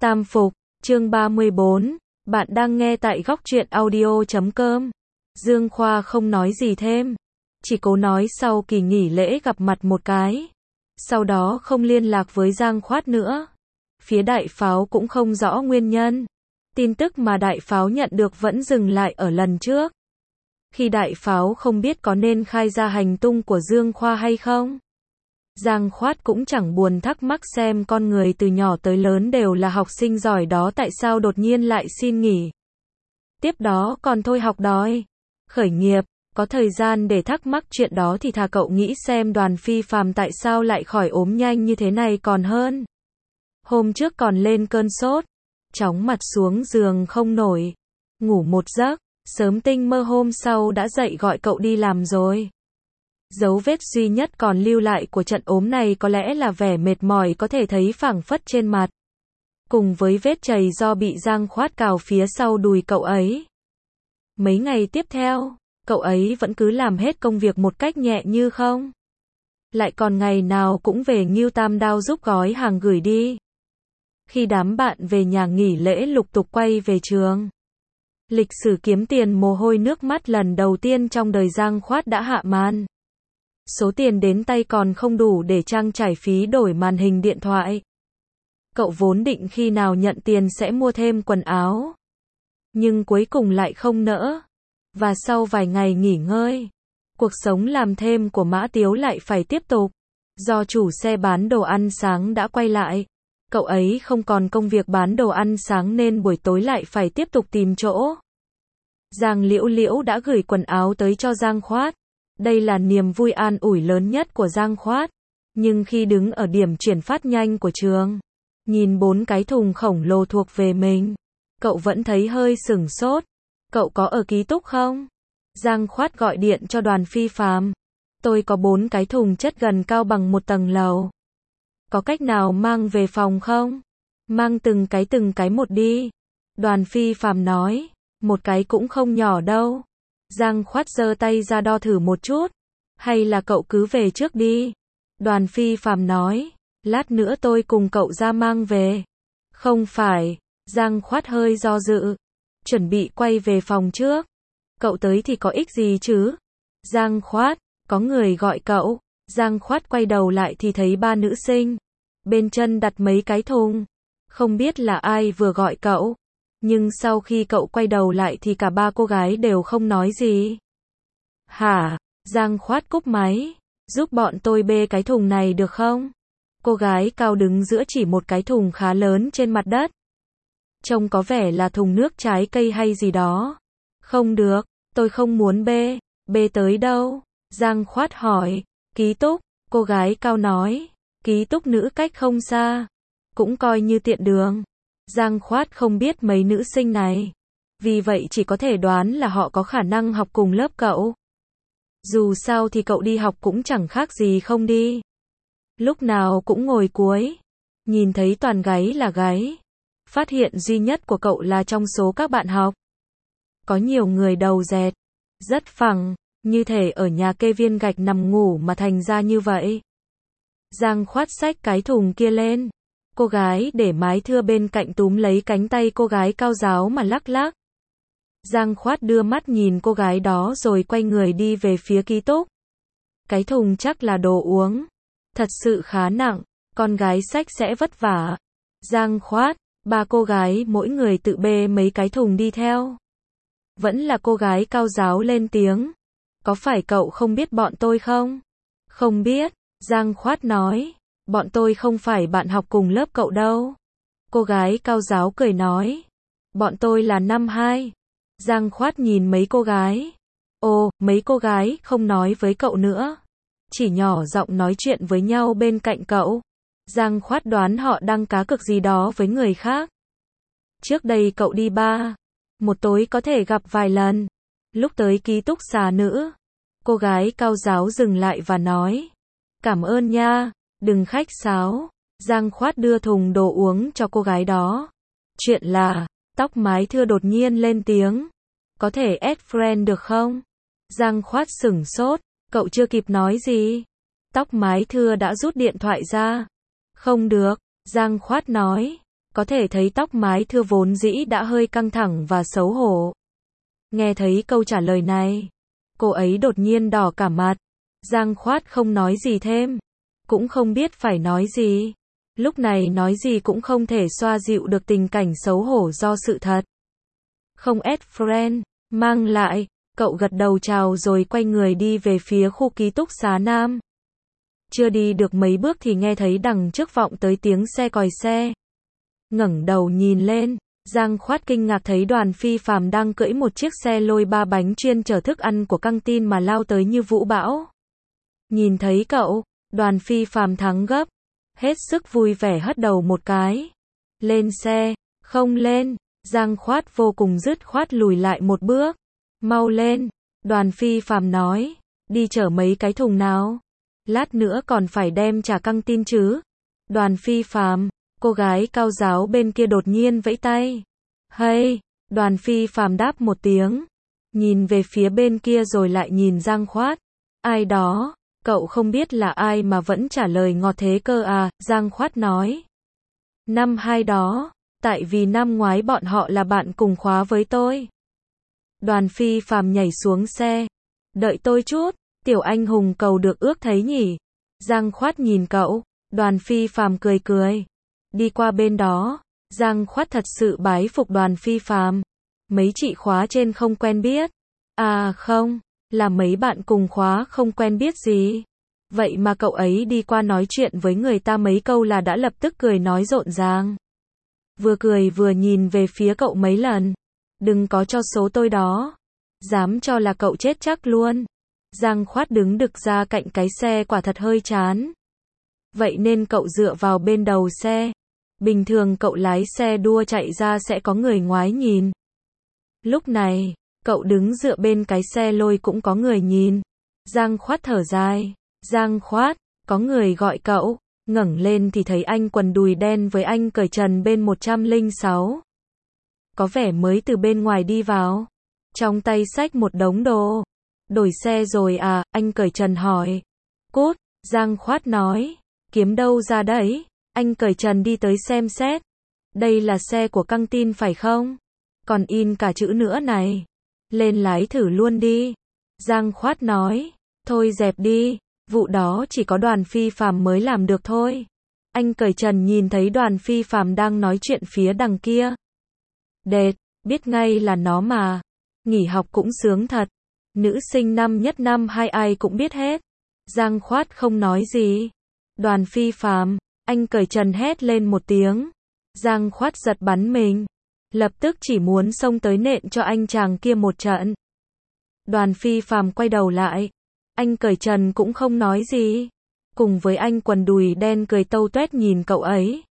Tam Phục, chương 34, bạn đang nghe tại góc truyện audio.com. Dương Khoa không nói gì thêm, chỉ cố nói sau kỳ nghỉ lễ gặp mặt một cái. Sau đó không liên lạc với Giang Khoát nữa. Phía Đại Pháo cũng không rõ nguyên nhân. Tin tức mà Đại Pháo nhận được vẫn dừng lại ở lần trước. Khi Đại Pháo không biết có nên khai ra hành tung của Dương Khoa hay không. Giang Khoát cũng chẳng buồn thắc mắc xem con người từ nhỏ tới lớn đều là học sinh giỏi đó tại sao đột nhiên lại xin nghỉ. Tiếp đó còn thôi học đòi khởi nghiệp, có thời gian để thắc mắc chuyện đó thì thà cậu nghĩ xem Đoàn Phi Phàm tại sao lại khỏi ốm nhanh như thế này còn hơn. Hôm trước còn lên cơn sốt, chóng mặt xuống giường không nổi, ngủ một giấc, sớm tinh mơ hôm sau đã dậy gọi cậu đi làm rồi. Dấu vết duy nhất còn lưu lại của trận ốm này có lẽ là vẻ mệt mỏi có thể thấy phảng phất trên mặt. Cùng với vết chày do bị Giang Khoát cào phía sau đùi cậu ấy. Mấy ngày tiếp theo, cậu ấy vẫn cứ làm hết công việc một cách nhẹ như không. Lại còn ngày nào cũng về Ngưu Tam Đao giúp gói hàng gửi đi. Khi đám bạn về nhà nghỉ lễ lục tục quay về trường. Lịch sử kiếm tiền mồ hôi nước mắt lần đầu tiên trong đời Giang Khoát đã hạ màn. Số tiền đến tay còn không đủ để trang trải phí đổi màn hình điện thoại. Cậu vốn định khi nào nhận tiền sẽ mua thêm quần áo. Nhưng cuối cùng lại không nỡ. Và sau vài ngày nghỉ ngơi, cuộc sống làm thêm của Mã Tiếu lại phải tiếp tục. Do chủ xe bán đồ ăn sáng đã quay lại, cậu ấy không còn công việc bán đồ ăn sáng nên buổi tối lại phải tiếp tục tìm chỗ. Giang Liễu Liễu đã gửi quần áo tới cho Giang Khoát. Đây là niềm vui an ủi lớn nhất của Giang Khoát. Nhưng khi đứng ở điểm chuyển phát nhanh của trường, nhìn 4 cái thùng khổng lồ thuộc về mình, cậu vẫn thấy hơi sửng sốt. Cậu có ở ký túc không? Giang Khoát gọi điện cho Đoàn Phi Phàm. Tôi có 4 cái thùng chất gần cao bằng một tầng lầu. Có cách nào mang về phòng không? Mang từng cái một đi. Đoàn Phi Phàm nói, một cái cũng không nhỏ đâu. Giang Khoát giơ tay ra đo thử một chút. Hay là cậu cứ về trước đi. Đoàn Phi Phàm nói, lát nữa tôi cùng cậu ra mang về. Không phải, Giang Khoát hơi do dự. Chuẩn bị quay về phòng trước. Cậu tới thì có ích gì chứ? Giang Khoát, có người gọi cậu. Giang Khoát quay đầu lại thì thấy 3 nữ sinh. Bên chân đặt mấy cái thùng. Không biết là ai vừa gọi cậu. Nhưng sau khi cậu quay đầu lại thì cả 3 cô gái đều không nói gì. Hả? Giang Khoát cúp máy. Giúp bọn tôi bê cái thùng này được không? Cô gái cao đứng giữa chỉ một cái thùng khá lớn trên mặt đất. Trông có vẻ là thùng nước trái cây hay gì đó. Không được, tôi không muốn bê. Bê tới đâu? Giang Khoát hỏi. Ký túc, cô gái cao nói. Ký túc nữ cách không xa. Cũng coi như tiện đường. Giang Khoát không biết mấy nữ sinh này. Vì vậy chỉ có thể đoán là họ có khả năng học cùng lớp cậu. Dù sao thì cậu đi học cũng chẳng khác gì không đi. Lúc nào cũng ngồi cuối. Nhìn thấy toàn gáy là gáy. Phát hiện duy nhất của cậu là trong số các bạn học. Có nhiều người đầu dẹt. Rất phẳng. Như thể ở nhà kê viên gạch nằm ngủ mà thành ra như vậy. Giang Khoát xách cái thùng kia lên. Cô gái để mái thưa bên cạnh túm lấy cánh tay cô gái cao ráo mà lắc lắc. Giang Khoát đưa mắt nhìn cô gái đó rồi quay người đi về phía ký túc. Cái thùng chắc là đồ uống. Thật sự khá nặng, con gái xách sẽ vất vả. Giang Khoát, 3 cô gái mỗi người tự bê mấy cái thùng đi theo. Vẫn là cô gái cao ráo lên tiếng. Có phải cậu không biết bọn tôi không? Không biết, Giang Khoát nói. Bọn tôi không phải bạn học cùng lớp cậu đâu. Cô gái cao ráo cười nói. Bọn tôi là năm 2. Giang Khoát nhìn mấy cô gái. Ồ, mấy cô gái không nói với cậu nữa. Chỉ nhỏ giọng nói chuyện với nhau bên cạnh cậu. Giang Khoát đoán họ đang cá cược gì đó với người khác. Trước đây cậu đi một tối có thể gặp vài lần. Lúc tới ký túc xá nữ, cô gái cao ráo dừng lại và nói. Cảm ơn nha, đừng khách sáo. Giang Khoát đưa thùng đồ uống cho cô gái đó. Chuyện là, tóc mái thưa đột nhiên lên tiếng. Có thể add friend được không? Giang Khoát sửng sốt, cậu chưa kịp nói gì. Tóc mái thưa đã rút điện thoại ra. Không được, Giang Khoát nói. có thể thấy tóc mái thưa vốn dĩ đã hơi căng thẳng và xấu hổ. Nghe thấy câu trả lời này, cô ấy đột nhiên đỏ cả mặt. Giang Khoát không nói gì thêm, cũng không biết phải nói gì. Lúc này nói gì cũng không thể xoa dịu được tình cảnh xấu hổ do sự thật. Không add friend, mang lại, cậu gật đầu chào rồi quay người đi về phía khu ký túc xá nam. Chưa đi được mấy bước thì nghe thấy đằng trước vọng tới tiếng xe còi xe. Ngẩng đầu nhìn lên, Giang Khoát kinh ngạc thấy Đoàn Phi Phàm đang cưỡi một chiếc xe lôi 3 bánh chuyên chở thức ăn của căng tin mà lao tới như vũ bão. Nhìn thấy cậu, Đoàn Phi Phàm thắng gấp, hết sức vui vẻ hất đầu một cái. Lên xe, không lên, Giang Khoát vô cùng dứt khoát lùi lại một bước. Mau lên, Đoàn Phi Phàm nói, đi chở mấy cái thùng nào? Lát nữa còn phải đem trả căng tin chứ? Đoàn Phi Phàm, cô gái cao giáo bên kia đột nhiên vẫy tay. Hey, Đoàn Phi Phàm đáp một tiếng, nhìn về phía bên kia rồi lại nhìn Giang Khoát. Ai đó, cậu không biết là ai mà vẫn trả lời ngọt thế cơ à, Giang Khoát nói. Năm 2 đó, tại vì năm ngoái bọn họ là bạn cùng khóa với tôi. Đoàn Phi Phàm nhảy xuống xe. Đợi tôi chút, tiểu anh hùng cầu được ước thấy nhỉ. Giang Khoát nhìn cậu, Đoàn Phi Phàm cười cười. Đi qua bên đó, Giang Khoát thật sự bái phục Đoàn Phi Phàm. Mấy chị khóa trên không quen biết. À không, là mấy bạn cùng khóa không quen biết gì. Vậy mà cậu ấy đi qua nói chuyện với người ta mấy câu là đã lập tức cười nói rộn ràng. Vừa cười vừa nhìn về phía cậu mấy lần. Đừng có cho số tôi đó. Dám cho là cậu chết chắc luôn. Giang Khoát đứng đực ra cạnh cái xe quả thật hơi chán. Vậy nên cậu dựa vào bên đầu xe. Bình thường cậu lái xe đua chạy ra sẽ có người ngoái nhìn. Lúc này, cậu đứng dựa bên cái xe lôi cũng có người nhìn. Giang Khoát thở dài. Giang Khoát, có người gọi cậu. Ngẩng lên thì thấy anh quần đùi đen với anh cởi trần bên 106. Có vẻ mới từ bên ngoài đi vào. Trong tay xách một đống đồ. Đổi xe rồi à, anh cởi trần hỏi. Cút, Giang Khoát nói. Kiếm đâu ra đấy? Anh cởi trần đi tới xem xét. Đây là xe của căng tin phải không? Còn in cả chữ nữa này. Lên lái thử luôn đi. Giang Khoát nói. Thôi dẹp đi, vụ đó chỉ có Đoàn Phi Phàm mới làm được thôi. Anh cởi trần nhìn thấy Đoàn Phi Phàm đang nói chuyện phía đằng kia. Đệt, biết ngay là nó mà. Nghỉ học cũng sướng thật. Nữ sinh năm nhất năm 2 ai cũng biết hết. Giang Khoát không nói gì. Đoàn Phi Phàm, anh cởi trần hét lên một tiếng. Giang Khoát giật bắn mình. Lập tức chỉ muốn xông tới nện cho anh chàng kia một trận. Đoàn Phi Phàm quay đầu lại. Anh cởi trần cũng không nói gì. Cùng với anh quần đùi đen cười tâu tuét nhìn cậu ấy.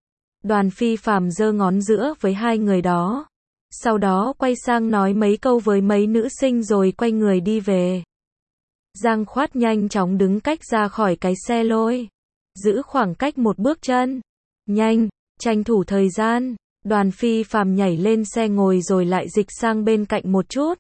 Đoàn Phi Phàm giơ ngón giữa với hai người đó. Sau đó quay sang nói mấy câu với mấy nữ sinh rồi quay người đi về. Giang Khoát nhanh chóng đứng cách ra khỏi cái xe lôi. Giữ khoảng cách một bước chân. Nhanh, tranh thủ thời gian. Đoàn Phi Phàm nhảy lên xe ngồi rồi lại dịch sang bên cạnh một chút.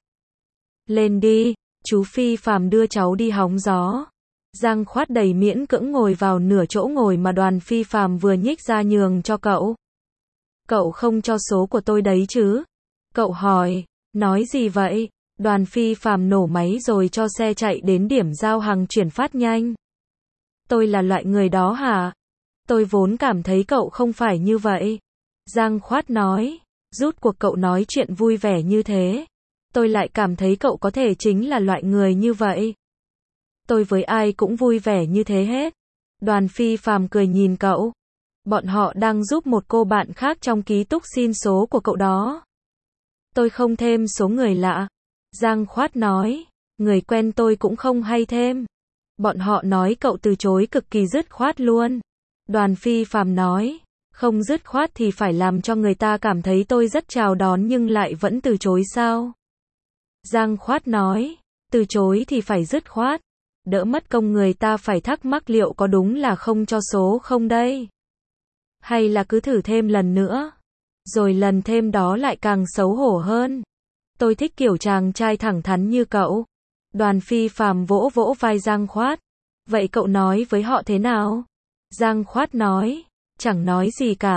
Lên đi, chú Phi Phàm đưa cháu đi hóng gió. Giang Khoát đầy miễn cưỡng ngồi vào nửa chỗ ngồi mà Đoàn Phi Phàm vừa nhích ra nhường cho cậu. Cậu không cho số của tôi đấy chứ? Cậu hỏi. Nói gì vậy? Đoàn Phi Phàm nổ máy rồi cho xe chạy đến điểm giao hàng chuyển phát nhanh. Tôi là loại người đó hả? Tôi vốn cảm thấy cậu không phải như vậy. Giang Khoát nói. Rút cuộc cậu nói chuyện vui vẻ như thế. Tôi lại cảm thấy cậu có thể chính là loại người như vậy. Tôi với ai cũng vui vẻ như thế hết. Đoàn Phi Phàm cười nhìn cậu. Bọn họ đang giúp một cô bạn khác trong ký túc xin số của cậu đó. Tôi không thêm số người lạ. Giang Khoát nói. Người quen tôi cũng không hay thêm. Bọn họ nói cậu từ chối cực kỳ dứt khoát luôn. Đoàn Phi Phàm nói. Không dứt khoát thì phải làm cho người ta cảm thấy tôi rất chào đón nhưng lại vẫn từ chối sao? Giang Khoát nói. Từ chối thì phải dứt khoát. Đỡ mất công người ta phải thắc mắc liệu có đúng là không cho số không đây? Hay là cứ thử thêm lần nữa? Rồi lần thêm đó lại càng xấu hổ hơn. Tôi thích kiểu chàng trai thẳng thắn như cậu. Đoàn Phi Phàm vỗ vỗ vai Giang Khoát. Vậy cậu nói với họ thế nào? Giang Khoát nói. Chẳng nói gì cả.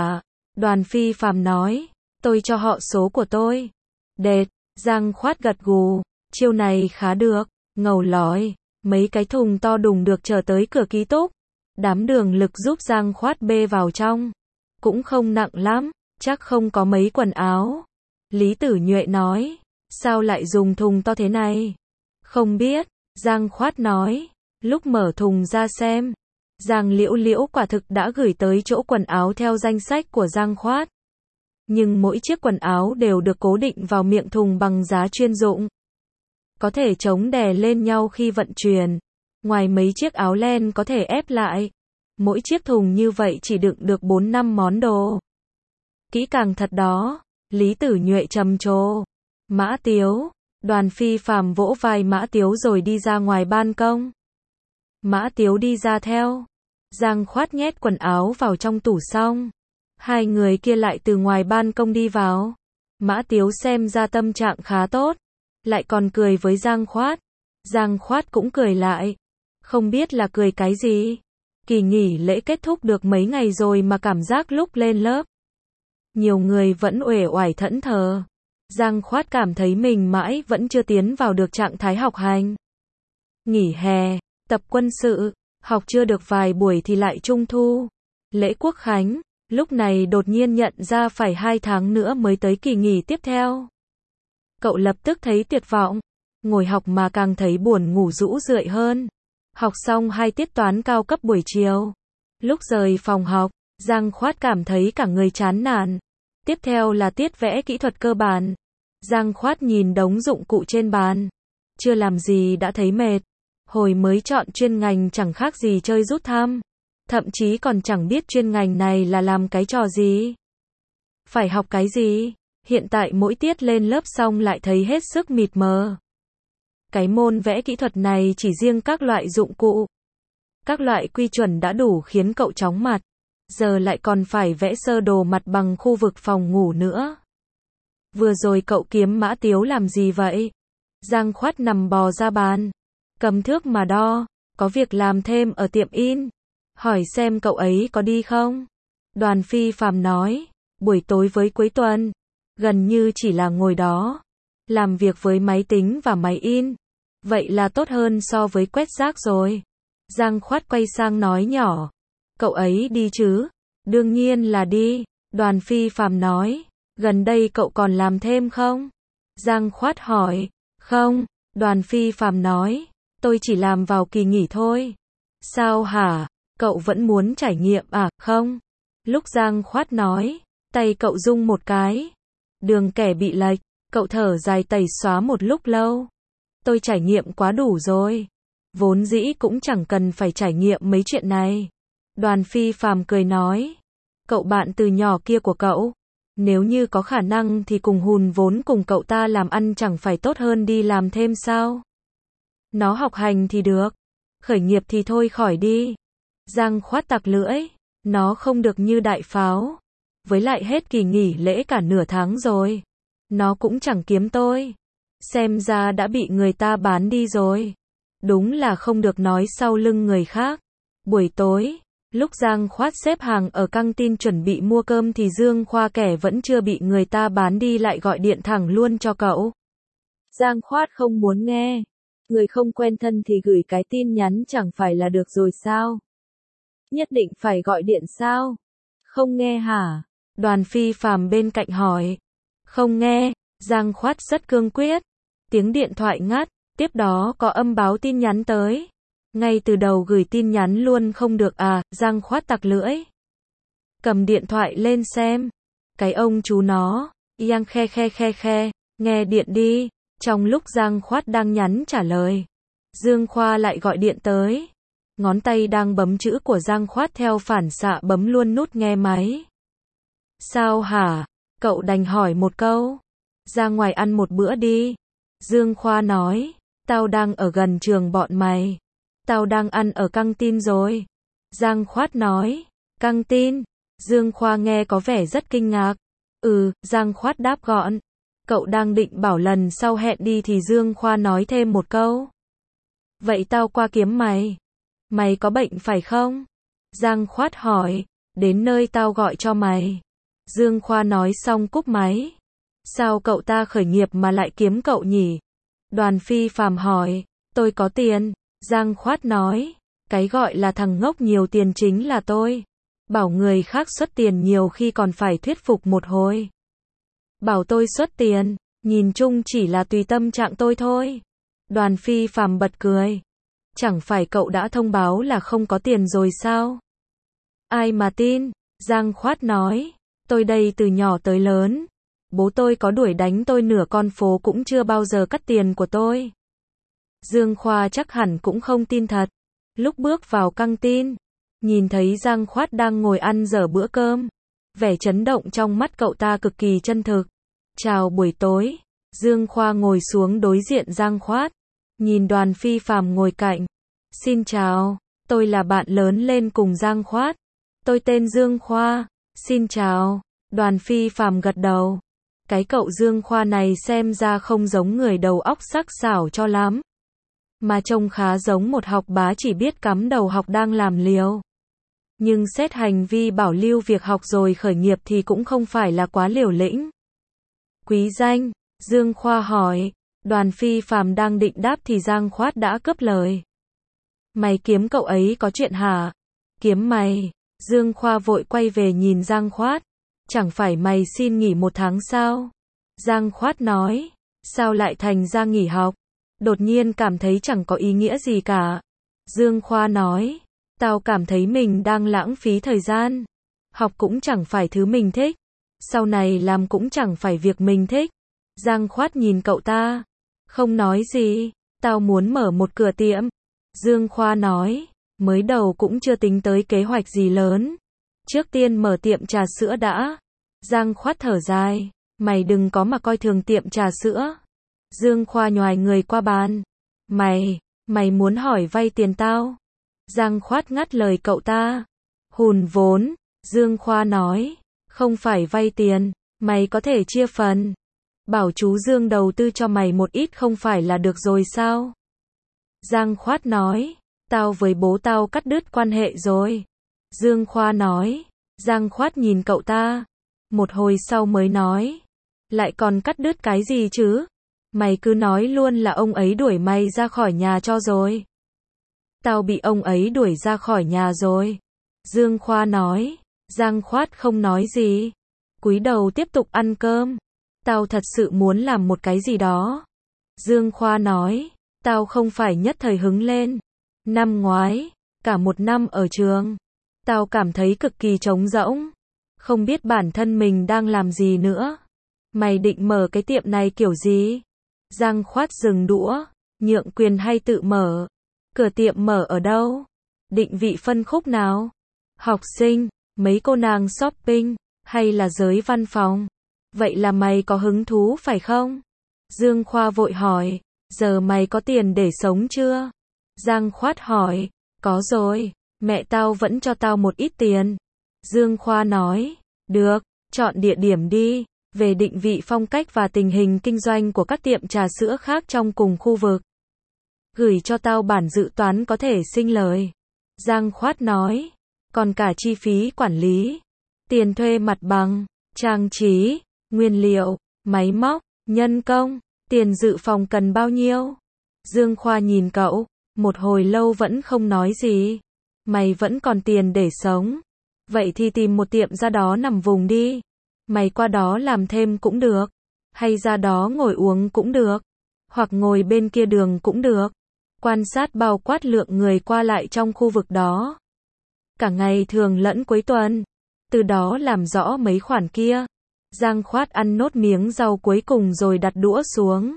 Đoàn Phi Phàm nói, tôi cho họ số của tôi. Đệt, Giang Khoát gật gù, chiêu này khá được, ngầu lòi, mấy cái thùng to đùng được chở tới cửa ký túc. Đám Đường Lực giúp Giang Khoát bê vào trong. Cũng không nặng lắm, chắc không có mấy quần áo. Lý Tử Nhuệ nói, sao lại dùng thùng to thế này? Không biết, Giang Khoát nói, lúc mở thùng ra xem. Giang Liễu Liễu quả thực đã gửi tới chỗ quần áo theo danh sách của Giang Khoát. Nhưng mỗi chiếc quần áo đều được cố định vào miệng thùng bằng giá chuyên dụng. Có thể chống đè lên nhau khi vận chuyển. Ngoài mấy chiếc áo len có thể ép lại. Mỗi chiếc thùng như vậy chỉ đựng được 4-5 món đồ. Kỹ càng thật đó, Lý Tử Nhuệ trầm trồ. Mã Tiếu, Đoàn Phi Phàm vỗ vai Mã Tiếu rồi đi ra ngoài ban công. Mã Tiếu đi ra theo. Giang Khoát nhét quần áo vào trong tủ xong. Hai người kia lại từ ngoài ban công đi vào. Mã Tiếu xem ra tâm trạng khá tốt. Lại còn cười với Giang Khoát. Giang Khoát cũng cười lại. Không biết là cười cái gì. Kỳ nghỉ lễ kết thúc được mấy ngày rồi mà cảm giác lúc lên lớp. Nhiều người vẫn uể oải thẫn thờ. Giang Khoát cảm thấy mình mãi vẫn chưa tiến vào được trạng thái học hành. Nghỉ hè, tập quân sự, học chưa được vài buổi thì lại trung thu. Lễ Quốc Khánh, lúc này đột nhiên nhận ra phải 2 tháng nữa mới tới kỳ nghỉ tiếp theo. Cậu lập tức thấy tuyệt vọng. Ngồi học mà càng thấy buồn ngủ rũ rượi hơn. Học xong 2 tiết toán cao cấp buổi chiều. Lúc rời phòng học, Giang Khoát cảm thấy cả người chán nản. Tiếp theo là tiết vẽ kỹ thuật cơ bản. Giang Khoát nhìn đống dụng cụ trên bàn. Chưa làm gì đã thấy mệt. Hồi mới chọn chuyên ngành chẳng khác gì chơi rút thăm. Thậm chí còn chẳng biết chuyên ngành này là làm cái trò gì. Phải học cái gì? Hiện tại mỗi tiết lên lớp xong lại thấy hết sức mịt mờ. Cái môn vẽ kỹ thuật này chỉ riêng các loại dụng cụ. Các loại quy chuẩn đã đủ khiến cậu chóng mặt. Giờ lại còn phải vẽ sơ đồ mặt bằng khu vực phòng ngủ nữa. Vừa rồi cậu kiếm Mã Tiếu làm gì vậy? Giang Khoát nằm bò ra bàn. Cầm thước mà đo. Có việc làm thêm ở tiệm in. Hỏi xem cậu ấy có đi không? Đoàn Phi Phàm nói. Buổi tối với cuối tuần. Gần như chỉ là ngồi đó. Làm việc với máy tính và máy in. Vậy là tốt hơn so với quét rác rồi. Giang Khoát quay sang nói nhỏ. Cậu ấy đi chứ? Đương nhiên là đi. Đoàn Phi Phàm nói. Gần đây cậu còn làm thêm không? Giang Khoát hỏi. Không. Đoàn Phi Phàm nói. Tôi chỉ làm vào kỳ nghỉ thôi. Sao hả? Cậu vẫn muốn trải nghiệm à? Không. Lúc Giang Khoát nói. Tay cậu rung một cái. Đường kẻ bị lệch. Cậu thở dài tẩy xóa một lúc lâu. Tôi trải nghiệm quá đủ rồi. Vốn dĩ cũng chẳng cần phải trải nghiệm mấy chuyện này. Đoàn Phi Phàm cười nói. Cậu bạn từ nhỏ kia của cậu. Nếu như có khả năng thì cùng hùn vốn cùng cậu ta làm ăn chẳng phải tốt hơn đi làm thêm sao? Nó học hành thì được. Khởi nghiệp thì thôi khỏi đi. Giang Khoát tặc lưỡi. Nó không được như đại pháo. Với lại hết kỳ nghỉ lễ cả nửa tháng rồi. Nó cũng chẳng kiếm tôi. Xem ra đã bị người ta bán đi rồi. Đúng là không được nói sau lưng người khác. Buổi tối, lúc Giang Khoát xếp hàng ở căng tin chuẩn bị mua cơm thì Dương Khoa kẻ vẫn chưa bị người ta bán đi lại gọi điện thẳng luôn cho cậu. Giang Khoát không muốn nghe. Người không quen thân thì gửi cái tin nhắn chẳng phải là được rồi sao? Nhất định phải gọi điện sao? Không nghe hả? Đoàn Phi Phàm bên cạnh hỏi. Không nghe. Giang Khoát rất cương quyết. Tiếng điện thoại ngắt. Tiếp đó có âm báo tin nhắn tới. Ngay từ đầu gửi tin nhắn luôn không được à? Giang Khoát tặc lưỡi. Cầm điện thoại lên xem. Cái ông chú nó. Yang khe khe khe khe. Nghe điện đi. Trong lúc Giang Khoát đang nhắn trả lời. Dương Khoa lại gọi điện tới. Ngón tay đang bấm chữ của Giang Khoát theo phản xạ bấm luôn nút nghe máy. Sao hả? Cậu đành hỏi một câu. Ra ngoài ăn một bữa đi. Dương Khoa nói. Tao đang ở gần trường bọn mày. Tao đang ăn ở căng tin rồi. Giang Khoát nói. Căng tin. Dương Khoa nghe có vẻ rất kinh ngạc. Giang Khoát đáp gọn. Cậu đang định bảo lần sau hẹn đi thì Dương Khoa nói thêm một câu. Vậy tao qua kiếm mày. Mày có bệnh phải không? Giang Khoát hỏi. Đến nơi tao gọi cho mày. Dương Khoa nói xong cúp máy. Sao cậu ta khởi nghiệp mà lại kiếm cậu nhỉ? Đoàn Phi Phàm hỏi. Tôi có tiền. Giang Khoát nói. Cái gọi là thằng ngốc nhiều tiền chính là tôi. Bảo người khác xuất tiền nhiều khi còn phải thuyết phục một hồi. Bảo tôi xuất tiền, nhìn chung chỉ là tùy tâm trạng tôi thôi. Đoàn Phi Phàm bật cười. Chẳng phải cậu đã thông báo là không có tiền rồi sao? Ai mà tin? Giang Khoát nói. Tôi đây từ nhỏ tới lớn. Bố tôi có đuổi đánh tôi nửa con phố cũng chưa bao giờ cắt tiền của tôi. Dương Khoa chắc hẳn cũng không tin thật. Lúc bước vào căng tin, nhìn thấy Giang Khoát đang ngồi ăn dở bữa cơm. Vẻ chấn động trong mắt cậu ta cực kỳ chân thực. Chào buổi tối. Dương Khoa ngồi xuống đối diện Giang Khoát. Nhìn Đoàn Phi Phàm ngồi cạnh. Xin chào, tôi là bạn lớn lên cùng Giang Khoát. Tôi tên Dương Khoa. Xin chào. Đoàn Phi Phàm gật đầu. Cái cậu Dương Khoa này xem ra không giống người đầu óc sắc sảo cho lắm. Mà trông khá giống một học bá chỉ biết cắm đầu học đang làm liều. Nhưng xét hành vi bảo lưu việc học rồi khởi nghiệp thì cũng không phải là quá liều lĩnh. Quý danh, Dương Khoa hỏi. Đoàn Phi Phàm đang định đáp thì Giang Khoát đã cướp lời. Mày kiếm cậu ấy có chuyện hả? Kiếm mày. Dương Khoa vội quay về nhìn Giang Khoát. Chẳng phải mày xin nghỉ 1 tháng sao? Giang Khoát nói. Sao lại thành ra nghỉ học? Đột nhiên cảm thấy chẳng có ý nghĩa gì cả. Dương Khoa nói. Tao cảm thấy mình đang lãng phí thời gian. Học cũng chẳng phải thứ mình thích. Sau này làm cũng chẳng phải việc mình thích. Giang Khoát nhìn cậu ta. Không nói gì. Tao muốn mở một cửa tiệm. Dương Khoa nói. Mới đầu cũng chưa tính tới kế hoạch gì lớn. Trước tiên mở tiệm trà sữa đã. Giang Khoát thở dài. Mày đừng có mà coi thường tiệm trà sữa. Dương Khoa nhoài người qua bàn. Mày muốn hỏi vay tiền tao? Giang Khoát ngắt lời cậu ta. Hùn vốn. Dương Khoa nói. Không phải vay tiền, mày có thể chia phần. Bảo chú Dương đầu tư cho mày một ít không phải là được rồi sao? Giang Khoát nói. Tao với bố tao cắt đứt quan hệ rồi. Dương Khoa nói. Giang Khoát nhìn cậu ta. Một hồi sau mới nói. Lại còn cắt đứt cái gì chứ? Mày cứ nói luôn là ông ấy đuổi mày ra khỏi nhà cho rồi. Tao bị ông ấy đuổi ra khỏi nhà rồi. Dương Khoa nói. Giang Khoát không nói gì. Cúi đầu tiếp tục ăn cơm. Tao thật sự muốn làm một cái gì đó. Dương Khoa nói. Tao không phải nhất thời hứng lên. Năm ngoái, cả 1 năm ở trường. Tao cảm thấy cực kỳ trống rỗng. Không biết bản thân mình đang làm gì nữa. Mày định mở cái tiệm này kiểu gì? Giang Khoát dừng đũa. Nhượng quyền hay tự mở? Cửa tiệm mở ở đâu? Định vị phân khúc nào? Học sinh, mấy cô nàng shopping, hay là giới văn phòng? Vậy là mày có hứng thú phải không? Dương Khoa vội hỏi. Giờ mày có tiền để sống chưa? Giang Khoát hỏi. Có rồi, mẹ tao vẫn cho tao một ít tiền. Dương Khoa nói. Được, chọn địa điểm đi. Về định vị phong cách và tình hình kinh doanh của các tiệm trà sữa khác trong cùng khu vực. Gửi cho tao bản dự toán có thể sinh lời. Giang Khoát nói. Còn cả chi phí quản lý, tiền thuê mặt bằng, trang trí, nguyên liệu, máy móc, nhân công, tiền dự phòng cần bao nhiêu? Dương Khoa nhìn cậu, một hồi lâu vẫn không nói gì. Mày vẫn còn tiền để sống. Vậy thì tìm một tiệm ra đó nằm vùng đi. Mày qua đó làm thêm cũng được. Hay ra đó ngồi uống cũng được. Hoặc ngồi bên kia đường cũng được. Quan sát bao quát lượng người qua lại trong khu vực đó. Cả ngày thường lẫn cuối tuần. Từ đó làm rõ mấy khoản kia. Giang Khoát ăn nốt miếng rau cuối cùng rồi đặt đũa xuống.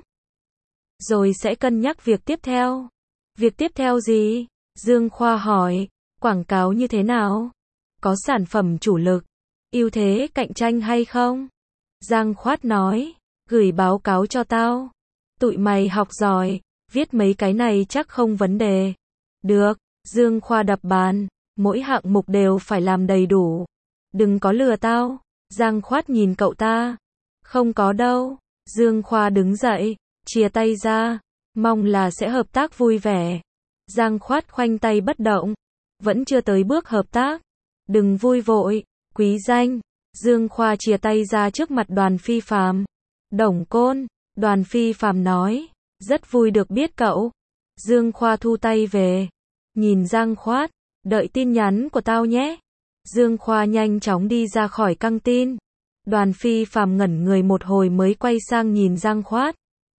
Rồi sẽ cân nhắc việc tiếp theo. Việc tiếp theo gì? Dương Khoa hỏi. Quảng cáo như thế nào? Có sản phẩm chủ lực, ưu thế cạnh tranh hay không? Giang Khoát nói. Gửi báo cáo cho tao. Tụi mày học giỏi, viết mấy cái này chắc không vấn đề. Được, Dương Khoa đập bàn. Mỗi hạng mục đều phải làm đầy đủ. Đừng có lừa tao. Giang Khoát nhìn cậu ta. Không có đâu. Dương Khoa đứng dậy, chia tay ra. Mong là sẽ hợp tác vui vẻ. Giang Khoát khoanh tay bất động. Vẫn chưa tới bước hợp tác. Đừng vui vội, quý danh. Dương Khoa chìa tay ra trước mặt Đoàn Phi Phàm. Đồng Côn, Đoàn Phi Phàm nói, rất vui được biết cậu. Dương Khoa thu tay về, nhìn Giang Khoát, đợi tin nhắn của tao nhé. Dương Khoa nhanh chóng đi ra khỏi căng tin. Đoàn Phi Phàm ngẩn người một hồi mới quay sang nhìn Giang Khoát.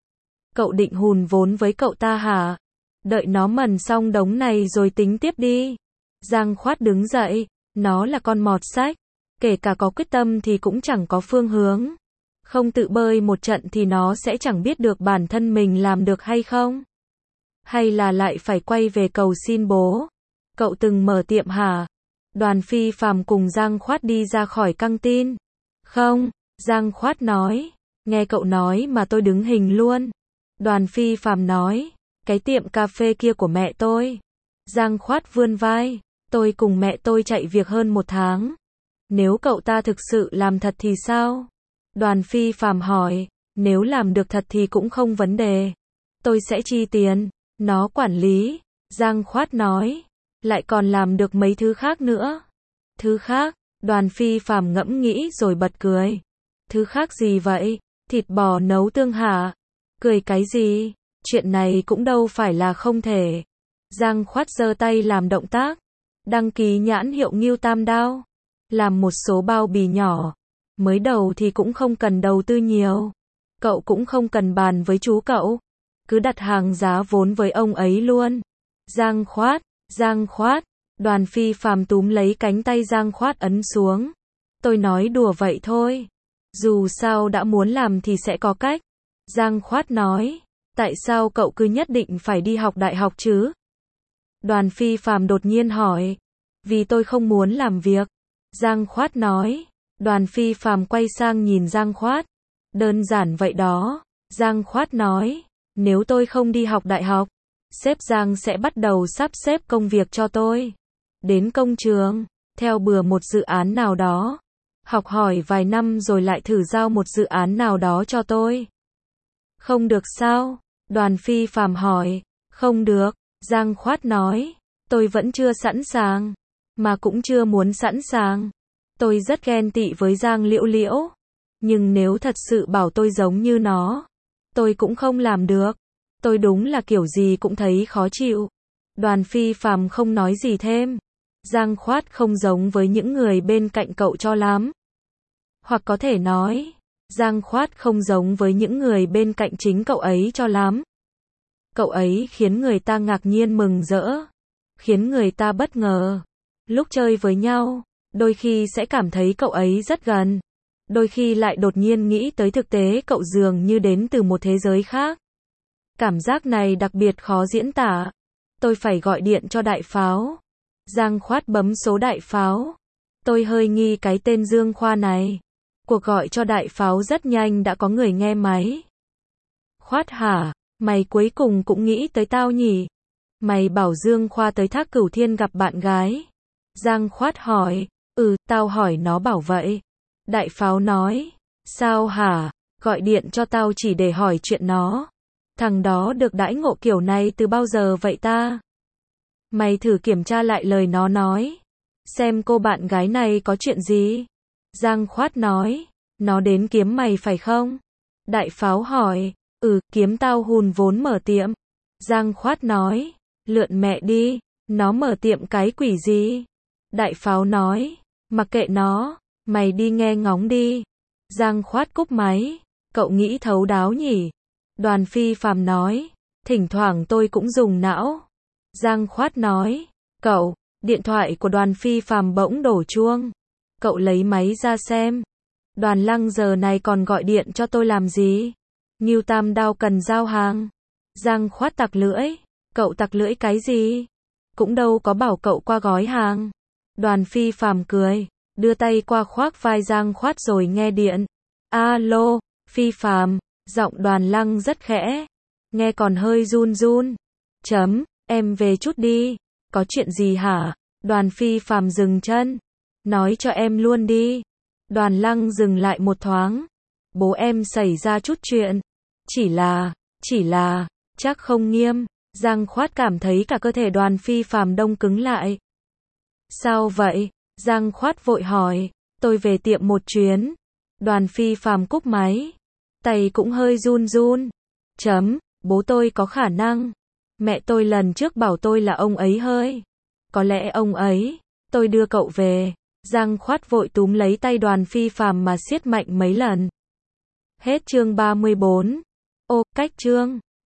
Cậu định hùn vốn với cậu ta hả? Đợi nó mần xong đống này rồi tính tiếp đi. Giang Khoát đứng dậy, nó là con mọt sách. Kể cả có quyết tâm thì cũng chẳng có phương hướng. Không tự bơi một trận thì nó sẽ chẳng biết được bản thân mình làm được hay không. Hay là lại phải quay về cầu xin bố. Cậu từng mở tiệm hả? Đoàn Phi Phàm cùng Giang Khoát đi ra khỏi căng tin. Không, Giang Khoát nói. Nghe cậu nói mà tôi đứng hình luôn. Đoàn Phi Phàm nói. Cái tiệm cà phê kia của mẹ tôi. Giang Khoát vươn vai. Tôi cùng mẹ tôi chạy việc hơn 1 tháng. Nếu cậu ta thực sự làm thật thì sao? Đoàn Phi Phàm hỏi. Nếu làm được thật thì cũng không vấn đề. Tôi sẽ chi tiền. Nó quản lý. Giang Khoát nói. Lại còn làm được mấy thứ khác nữa. Thứ khác? Đoàn Phi Phàm ngẫm nghĩ rồi bật cười. Thứ khác gì vậy? Thịt bò nấu tương hả? Cười cái gì? Chuyện này cũng đâu phải là không thể. Giang Khoát giơ tay làm động tác. Đăng ký nhãn hiệu Ngưu Tam Đao. Làm một số bao bì nhỏ. Mới đầu thì cũng không cần đầu tư nhiều. Cậu cũng không cần bàn với chú cậu. Cứ đặt hàng giá vốn với ông ấy luôn. Giang Khoát. Đoàn Phi Phàm túm lấy cánh tay Giang Khoát ấn xuống. Tôi nói đùa vậy thôi. Dù sao đã muốn làm thì sẽ có cách. Giang Khoát nói. Tại sao cậu cứ nhất định phải đi học đại học chứ? Đoàn Phi Phàm đột nhiên hỏi. Vì tôi không muốn làm việc. Giang Khoát nói. Đoàn Phi Phàm quay sang nhìn Giang Khoát. Đơn giản vậy đó. Giang Khoát nói. Nếu tôi không đi học đại học, sếp Giang sẽ bắt đầu sắp xếp công việc cho tôi. Đến công trường, theo bừa một dự án nào đó. Học hỏi vài năm rồi lại thử giao một dự án nào đó cho tôi. Không được sao? Đoàn Phi Phàm hỏi. Không được, Giang Khoát nói. Tôi vẫn chưa sẵn sàng, mà cũng chưa muốn sẵn sàng. Tôi rất ghen tị với Giang Liễu Liễu. Nhưng nếu thật sự bảo tôi giống như nó, tôi cũng không làm được. Tôi đúng là kiểu gì cũng thấy khó chịu. Đoàn Phi Phàm không nói gì thêm. Giang Khoát không giống với những người bên cạnh cậu cho lắm. Hoặc có thể nói, Giang Khoát không giống với những người bên cạnh chính cậu ấy cho lắm. Cậu ấy khiến người ta ngạc nhiên mừng rỡ. Khiến người ta bất ngờ. Lúc chơi với nhau, đôi khi sẽ cảm thấy cậu ấy rất gần. Đôi khi lại đột nhiên nghĩ tới thực tế cậu dường như đến từ một thế giới khác. Cảm giác này đặc biệt khó diễn tả. Tôi phải gọi điện cho Đại Pháo. Giang Khoát bấm số Đại Pháo. Tôi hơi nghi cái tên Dương Khoa này. Cuộc gọi cho Đại Pháo rất nhanh đã có người nghe máy. Khoát hả? Mày cuối cùng cũng nghĩ tới tao nhỉ? Mày bảo Dương Khoa tới Thác Cửu Thiên gặp bạn gái. Giang Khoát hỏi. Tao hỏi nó bảo vậy. Đại Pháo nói. Sao hả? Gọi điện cho tao chỉ để hỏi chuyện nó. Thằng đó được đãi ngộ kiểu này từ bao giờ vậy ta? Mày thử kiểm tra lại lời nó nói. Xem cô bạn gái này có chuyện gì? Giang Khoát nói. Nó đến kiếm mày phải không? Đại Pháo hỏi. Kiếm tao hùn vốn mở tiệm. Giang Khoát nói. Lượn mẹ đi. Nó mở tiệm cái quỷ gì? Đại Pháo nói. Mặc kệ nó. Mày đi nghe ngóng đi. Giang Khoát cúp máy. Cậu nghĩ thấu đáo nhỉ? Đoàn Phi Phàm nói. Thỉnh thoảng tôi cũng dùng não. Giang Khoát nói. Cậu, điện thoại của Đoàn Phi Phàm bỗng đổ chuông. Cậu lấy máy ra xem. Đoàn Lăng giờ này còn gọi điện cho tôi làm gì? Ngưu Tam Đao cần giao hàng. Giang Khoát tặc lưỡi. Cậu tặc lưỡi cái gì? Cũng đâu có bảo cậu qua gói hàng. Đoàn Phi Phàm cười. Đưa tay qua khoác vai Giang Khoát rồi nghe điện. Alo, Phi Phàm. Giọng Đoàn Lăng rất khẽ. Nghe còn hơi run run. Em về chút đi. Có chuyện gì hả? Đoàn Phi Phàm dừng chân. Nói cho em luôn đi. Đoàn Lăng dừng lại một thoáng. Bố em xảy ra chút chuyện. Chỉ là, chắc không nghiêm. Giang Khoát cảm thấy cả cơ thể Đoàn Phi Phàm đông cứng lại. Sao vậy? Giang Khoát vội hỏi. tôi về tiệm một chuyến. Đoàn Phi Phàm cúp máy. Tay cũng hơi run run. Bố tôi có khả năng. Mẹ tôi lần trước bảo tôi là ông ấy hơi. Có lẽ ông ấy. Tôi đưa cậu về. Giang Khoát vội túm lấy tay Đoàn Phi Phàm mà siết mạnh mấy lần. Hết chương 34. Ô, cách chương.